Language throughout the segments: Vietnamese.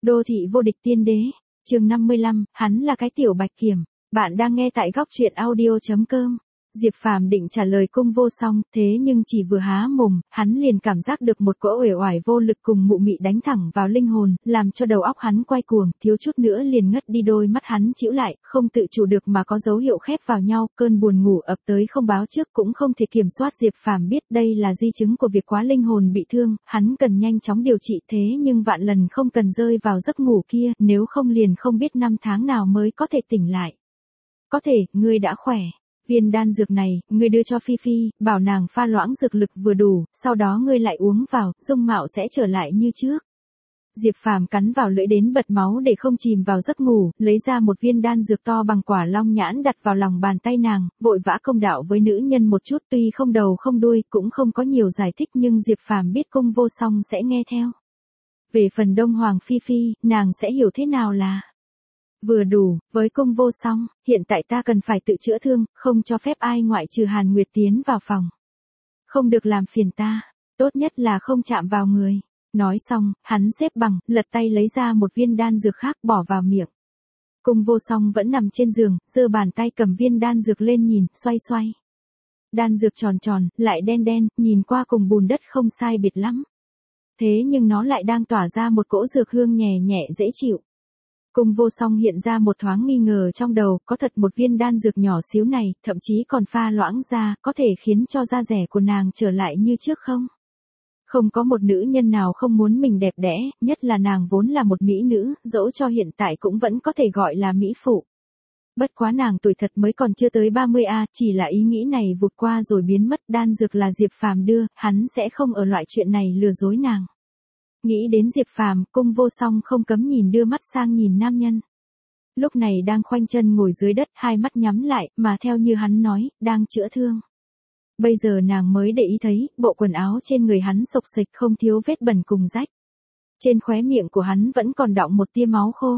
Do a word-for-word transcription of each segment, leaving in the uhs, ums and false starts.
Đô thị vô địch tiên đế, chương năm mươi lăm, hắn là cái tiểu bạch kiểm. Bạn đang nghe tại góc truyện audio chấm com. Diệp Phàm định trả lời Cung Vô Song, thế nhưng chỉ vừa há mồm, hắn liền cảm giác được một cỗ uể oải vô lực cùng mụ mị đánh thẳng vào linh hồn, làm cho đầu óc hắn quay cuồng, thiếu chút nữa liền ngất đi, đôi mắt hắn chĩu lại, không tự chủ được mà có dấu hiệu khép vào nhau, cơn buồn ngủ ập tới không báo trước cũng không thể kiểm soát. Diệp Phàm biết đây là di chứng của việc quá linh hồn bị thương, hắn cần nhanh chóng điều trị, thế nhưng vạn lần không cần rơi vào giấc ngủ kia, nếu không liền không biết năm tháng nào mới có thể tỉnh lại. Có thể, ngươi đã khỏe. Viên đan dược này, ngươi đưa cho Phi Phi, bảo nàng pha loãng dược lực vừa đủ, sau đó ngươi lại uống vào, dung mạo sẽ trở lại như trước. Diệp Phàm cắn vào lưỡi đến bật máu để không chìm vào giấc ngủ, lấy ra một viên đan dược to bằng quả long nhãn đặt vào lòng bàn tay nàng, vội vã công đạo với nữ nhân một chút, tuy không đầu không đuôi, cũng không có nhiều giải thích, nhưng Diệp Phàm biết Cung Vô Song sẽ nghe theo. Về phần Đông Hoàng Phi Phi, nàng sẽ hiểu thế nào là vừa đủ. Với Cung Vô Song, hiện tại ta cần phải tự chữa thương, không cho phép ai ngoại trừ Hàn Nguyệt tiến vào phòng. Không được làm phiền ta, tốt nhất là không chạm vào người. Nói xong, hắn xếp bằng, lật tay lấy ra một viên đan dược khác bỏ vào miệng. Cung Vô Song vẫn nằm trên giường, giơ bàn tay cầm viên đan dược lên nhìn, xoay xoay. Đan dược tròn tròn, lại đen đen, nhìn qua cùng bùn đất không sai biệt lắm. Thế nhưng nó lại đang tỏa ra một cỗ dược hương nhẹ nhẹ dễ chịu. Cung Vô Song hiện ra một thoáng nghi ngờ trong đầu, có thật một viên đan dược nhỏ xíu này, thậm chí còn pha loãng ra, có thể khiến cho da rẻ của nàng trở lại như trước không? Không có một nữ nhân nào không muốn mình đẹp đẽ, nhất là nàng vốn là một mỹ nữ, dẫu cho hiện tại cũng vẫn có thể gọi là mỹ phụ. Bất quá nàng tuổi thật mới còn chưa tới ba mươi a, chỉ là ý nghĩ này vụt qua rồi biến mất. Đan dược là Diệp Phàm đưa, hắn sẽ không ở loại chuyện này lừa dối nàng. Nghĩ đến Diệp Phàm, Cung Vô Song không cấm nhìn đưa mắt sang nhìn nam nhân. Lúc này đang khoanh chân ngồi dưới đất, hai mắt nhắm lại, mà theo như hắn nói, đang chữa thương. Bây giờ nàng mới để ý thấy, bộ quần áo trên người hắn xộc xệch không thiếu vết bẩn cùng rách. Trên khóe miệng của hắn vẫn còn đọng một tia máu khô.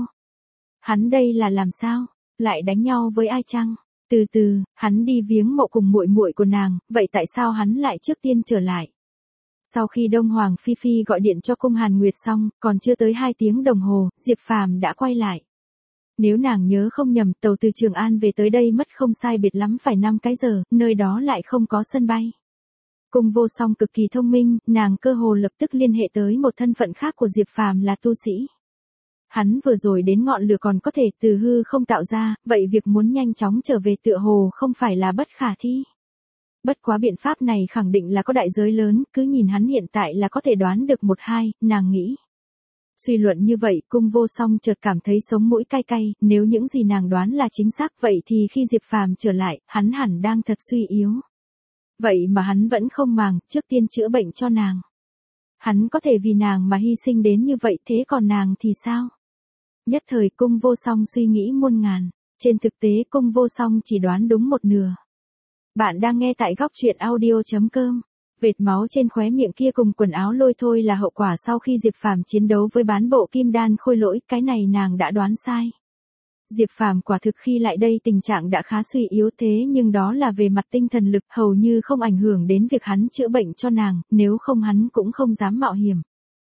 Hắn đây là làm sao? Lại đánh nhau với ai chăng? Từ từ, hắn đi viếng mộ cùng muội muội của nàng, vậy tại sao hắn lại trước tiên trở lại? Sau khi Đông Hoàng Phi Phi gọi điện cho Cung Hàn Nguyệt xong, còn chưa tới hai tiếng đồng hồ, Diệp Phàm đã quay lại. Nếu nàng nhớ không nhầm, tàu từ Trường An về tới đây mất không sai biệt lắm phải năm cái giờ, nơi đó lại không có sân bay. Cung Vô Song cực kỳ thông minh, nàng cơ hồ lập tức liên hệ tới một thân phận khác của Diệp Phàm là tu sĩ. Hắn vừa rồi đến ngọn lửa còn có thể từ hư không tạo ra, vậy việc muốn nhanh chóng trở về tựa hồ không phải là bất khả thi. Bất quá biện pháp này khẳng định là có đại giới lớn, cứ nhìn hắn hiện tại là có thể đoán được một hai, nàng nghĩ. Suy luận như vậy, Cung Vô Song chợt cảm thấy sống mũi cay cay, nếu những gì nàng đoán là chính xác vậy thì khi Diệp Phàm trở lại, hắn hẳn đang thật suy yếu. Vậy mà hắn vẫn không màng, trước tiên chữa bệnh cho nàng. Hắn có thể vì nàng mà hy sinh đến như vậy, thế còn nàng thì sao? Nhất thời Cung Vô Song suy nghĩ muôn ngàn, trên thực tế Cung Vô Song chỉ đoán đúng một nửa. Bạn đang nghe tại góc truyện audio chấm com. Vệt máu trên khóe miệng kia cùng quần áo lôi thôi là hậu quả sau khi Diệp Phàm chiến đấu với bán bộ kim đan khôi lỗi, cái này nàng đã đoán sai. Diệp Phàm quả thực khi lại đây tình trạng đã khá suy yếu, thế nhưng đó là về mặt tinh thần lực, hầu như không ảnh hưởng đến việc hắn chữa bệnh cho nàng, nếu không hắn cũng không dám mạo hiểm.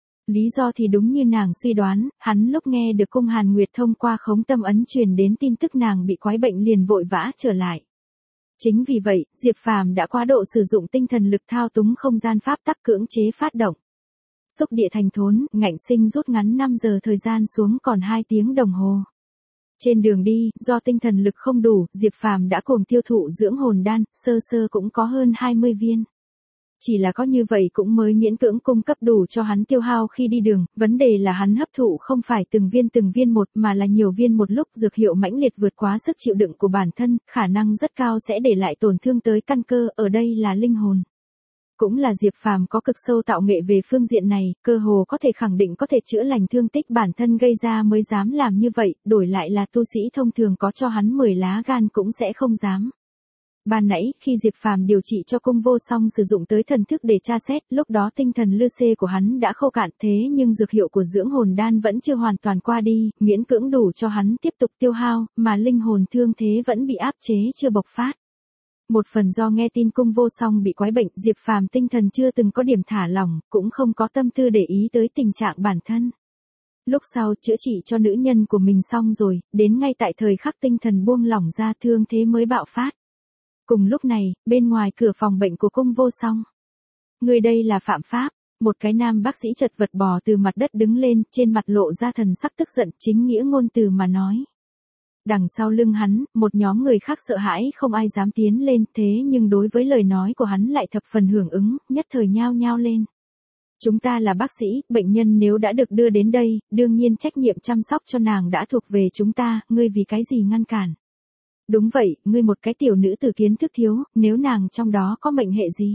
Lý do thì đúng như nàng suy đoán, hắn lúc nghe được Cung Hàn Nguyệt thông qua khống tâm ấn truyền đến tin tức nàng bị quái bệnh liền vội vã trở lại. Chính vì vậy, Diệp Phàm đã quá độ sử dụng tinh thần lực thao túng không gian pháp tắc cưỡng chế phát động. Xúc địa thành thốn, ngạnh sinh rút ngắn năm giờ thời gian xuống còn hai tiếng đồng hồ. Trên đường đi, do tinh thần lực không đủ, Diệp Phàm đã cùng tiêu thụ dưỡng hồn đan, sơ sơ cũng có hơn hai mươi viên. Chỉ là có như vậy cũng mới miễn cưỡng cung cấp đủ cho hắn tiêu hao khi đi đường, vấn đề là hắn hấp thụ không phải từng viên từng viên một mà là nhiều viên một lúc, dược hiệu mãnh liệt vượt quá sức chịu đựng của bản thân, khả năng rất cao sẽ để lại tổn thương tới căn cơ, ở đây là linh hồn. Cũng là Diệp Phàm có cực sâu tạo nghệ về phương diện này, cơ hồ có thể khẳng định có thể chữa lành thương tích bản thân gây ra mới dám làm như vậy, đổi lại là tu sĩ thông thường có cho hắn mười lá gan cũng sẽ không dám. Ban nãy, khi Diệp Phàm điều trị cho Cung Vô Song sử dụng tới thần thức để tra xét, lúc đó tinh thần lư xê của hắn đã khô cạn, thế nhưng dược hiệu của dưỡng hồn đan vẫn chưa hoàn toàn qua đi, miễn cưỡng đủ cho hắn tiếp tục tiêu hao, mà linh hồn thương thế vẫn bị áp chế chưa bộc phát. Một phần do nghe tin Cung Vô Song bị quái bệnh, Diệp Phàm tinh thần chưa từng có điểm thả lỏng, cũng không có tâm tư để ý tới tình trạng bản thân. Lúc sau chữa trị cho nữ nhân của mình xong rồi, đến ngay tại thời khắc tinh thần buông lỏng ra thương thế mới bạo phát. Cùng lúc này, bên ngoài cửa phòng bệnh của cung vô song. Người đây là phạm pháp. Một cái nam bác sĩ chật vật bò từ mặt đất đứng lên, trên mặt lộ ra thần sắc tức giận, chính nghĩa ngôn từ mà nói. Đằng sau lưng hắn, một nhóm người khác sợ hãi không ai dám tiến lên, thế nhưng đối với lời nói của hắn lại thập phần hưởng ứng, nhất thời nhao nhao lên. Chúng ta là bác sĩ, bệnh nhân nếu đã được đưa đến đây, đương nhiên trách nhiệm chăm sóc cho nàng đã thuộc về chúng ta, ngươi vì cái gì ngăn cản? Đúng vậy, ngươi một cái tiểu nữ tử kiến thức thiếu, nếu nàng trong đó có mệnh hệ gì?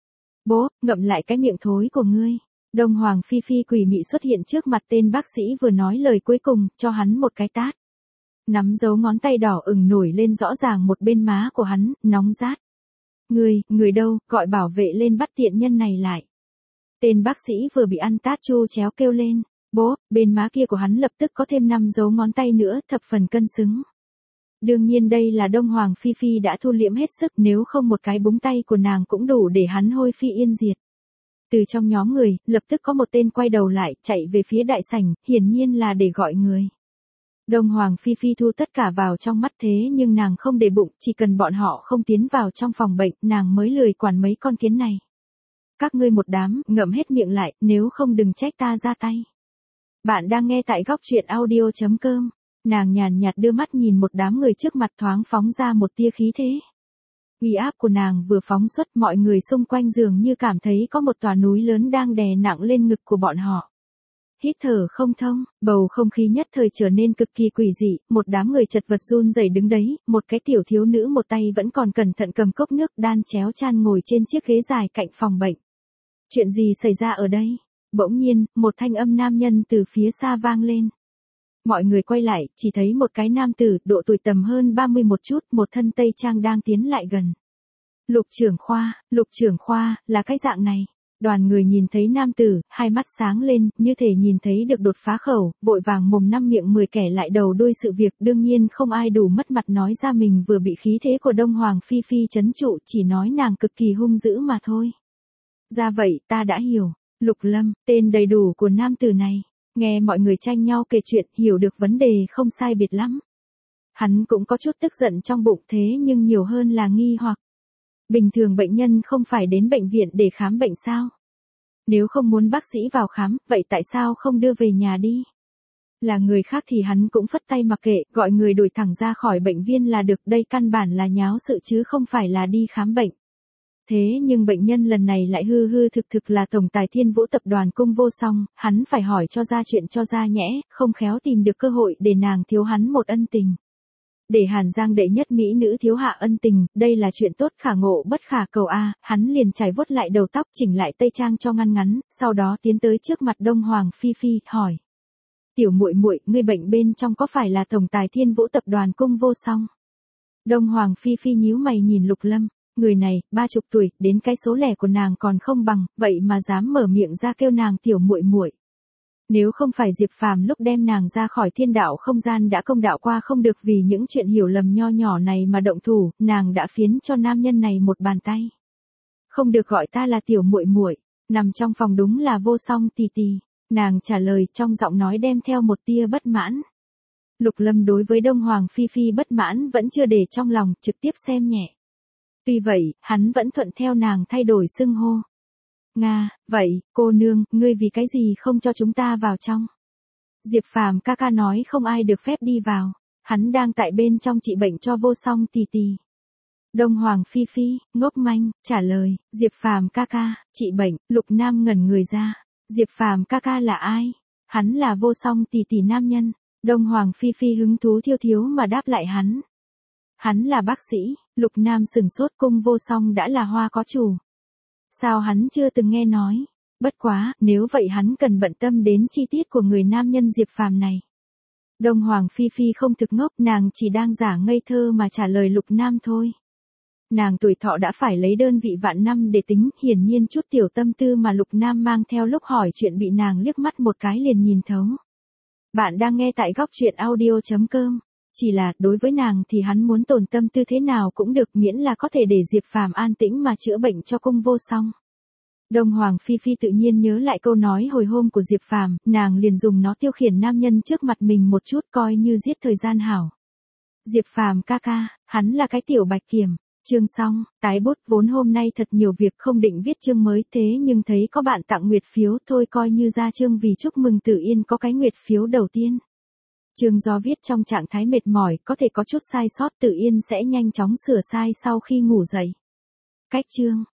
Bố, ngậm lại cái miệng thối của ngươi. Đông Hoàng Phi Phi quỷ mị xuất hiện trước mặt tên bác sĩ vừa nói lời cuối cùng, cho hắn một cái tát. Nắm dấu ngón tay đỏ ửng nổi lên rõ ràng một bên má của hắn, nóng rát. Ngươi, người đâu, gọi bảo vệ lên bắt tiện nhân này lại. Tên bác sĩ vừa bị ăn tát chu chéo kêu lên. Bố, bên má kia của hắn lập tức có thêm năm dấu ngón tay nữa, thập phần cân xứng. Đương nhiên đây là Đông Hoàng Phi Phi đã thu liễm hết sức, nếu không một cái búng tay của nàng cũng đủ để hắn hôi phi yên diệt. Từ trong nhóm người, lập tức có một tên quay đầu lại, chạy về phía đại sảnh, hiển nhiên là để gọi người. Đông Hoàng Phi Phi thu tất cả vào trong mắt thế nhưng nàng không để bụng, chỉ cần bọn họ không tiến vào trong phòng bệnh, nàng mới lười quản mấy con kiến này. Các ngươi một đám, ngậm hết miệng lại, nếu không đừng trách ta ra tay. Bạn đang nghe tại góc truyện audio chấm com. Nàng nhàn nhạt đưa mắt nhìn một đám người trước mặt thoáng phóng ra một tia khí thế. Uy áp của nàng vừa phóng xuất, mọi người xung quanh dường như cảm thấy có một tòa núi lớn đang đè nặng lên ngực của bọn họ. Hít thở không thông, bầu không khí nhất thời trở nên cực kỳ quỷ dị, một đám người chật vật run rẩy đứng đấy, một cái tiểu thiếu nữ một tay vẫn còn cẩn thận cầm cốc nước đan chéo chan ngồi trên chiếc ghế dài cạnh phòng bệnh. Chuyện gì xảy ra ở đây? Bỗng nhiên, một thanh âm nam nhân từ phía xa vang lên. Mọi người quay lại, chỉ thấy một cái nam tử, độ tuổi tầm hơn ba mươi một chút, một thân tây trang đang tiến lại gần. Lục trưởng khoa, lục trưởng khoa, là cái dạng này. Đoàn người nhìn thấy nam tử, hai mắt sáng lên, như thể nhìn thấy được đột phá khẩu, vội vàng mồm năm miệng mười kẻ lại đầu đuôi sự việc, đương nhiên không ai đủ mất mặt nói ra mình vừa bị khí thế của Đông Hoàng Phi Phi trấn trụ, chỉ nói nàng cực kỳ hung dữ mà thôi. Ra vậy, ta đã hiểu. Lục Lâm, tên đầy đủ của nam tử này. Nghe mọi người tranh nhau kể chuyện, hiểu được vấn đề không sai biệt lắm. Hắn cũng có chút tức giận trong bụng thế nhưng nhiều hơn là nghi hoặc. Bình thường bệnh nhân không phải đến bệnh viện để khám bệnh sao? Nếu không muốn bác sĩ vào khám, vậy tại sao không đưa về nhà đi? Là người khác thì hắn cũng phất tay mặc kệ, gọi người đuổi thẳng ra khỏi bệnh viện là được, đây căn bản là nháo sự chứ không phải là đi khám bệnh. Thế nhưng bệnh nhân lần này lại hư hư thực thực là tổng tài Thiên Vũ tập đoàn Cung Vô Song, hắn phải hỏi cho ra chuyện cho ra nhẽ, không khéo tìm được cơ hội để nàng thiếu hắn một ân tình. Để Hàn Giang đệ nhất mỹ nữ thiếu hạ ân tình, đây là chuyện tốt khả ngộ bất khả cầu a, hắn liền chải vuốt lại đầu tóc chỉnh lại tây trang cho ngăn ngắn, sau đó tiến tới trước mặt Đông Hoàng Phi Phi, hỏi. Tiểu muội muội, ngươi bệnh bên trong có phải là tổng tài Thiên Vũ tập đoàn Cung Vô Song? Đông Hoàng Phi Phi nhíu mày nhìn Lục Lâm. Người này, ba chục tuổi, đến cái số lẻ của nàng còn không bằng, vậy mà dám mở miệng ra kêu nàng tiểu muội muội. Nếu không phải Diệp Phàm lúc đem nàng ra khỏi thiên đạo không gian đã công đạo qua không được vì những chuyện hiểu lầm nho nhỏ này mà động thủ, nàng đã phiến cho nam nhân này một bàn tay. Không được gọi ta là tiểu muội muội, nằm trong phòng đúng là Vô Song tì tì, nàng trả lời trong giọng nói đem theo một tia bất mãn. Lục Lâm đối với Đông Hoàng Phi Phi bất mãn vẫn chưa để trong lòng, trực tiếp xem nhẹ. Tuy vậy, hắn vẫn thuận theo nàng thay đổi xưng hô. Nga, vậy, cô nương, ngươi vì cái gì không cho chúng ta vào trong? Diệp Phàm ca ca nói không ai được phép đi vào, hắn đang tại bên trong trị bệnh cho Vô Song tì tì. Đông Hoàng Phi Phi, ngốc manh, trả lời, Diệp Phàm ca ca, trị bệnh, Lục Nam ngẩn người ra. Diệp Phàm ca ca là ai? Hắn là Vô Song tì tì nam nhân. Đông Hoàng Phi Phi hứng thú thiêu thiếu mà đáp lại hắn. Hắn là bác sĩ, Lục Nam sừng sốt, Cung Vô Song đã là hoa có chủ. Sao hắn chưa từng nghe nói? Bất quá, nếu vậy hắn cần bận tâm đến chi tiết của người nam nhân Diệp Phàm này. Đông Hoàng Phi Phi không thực ngốc, nàng chỉ đang giả ngây thơ mà trả lời Lục Nam thôi. Nàng tuổi thọ đã phải lấy đơn vị vạn năm để tính, hiển nhiên chút tiểu tâm tư mà Lục Nam mang theo lúc hỏi chuyện bị nàng liếc mắt một cái liền nhìn thấu. Bạn đang nghe tại góc truyện audio chấm com. Chỉ là, đối với nàng thì hắn muốn tổn tâm tư thế nào cũng được miễn là có thể để Diệp Phàm an tĩnh mà chữa bệnh cho Cung Vô Song. Đông Hoàng Phi Phi tự nhiên nhớ lại câu nói hồi hôm của Diệp Phàm, nàng liền dùng nó tiêu khiển nam nhân trước mặt mình một chút coi như giết thời gian hảo. Diệp Phàm ca ca, hắn là cái tiểu bạch kiểm. Chương xong, tái bút vốn hôm nay thật nhiều việc không định viết chương mới thế nhưng thấy có bạn tặng nguyệt phiếu thôi coi như ra chương vì chúc mừng Tử Yên có cái nguyệt phiếu đầu tiên. Chương do viết trong trạng thái mệt mỏi có thể có chút sai sót Tử Yên sẽ nhanh chóng sửa sai sau khi ngủ dậy. Cách chương.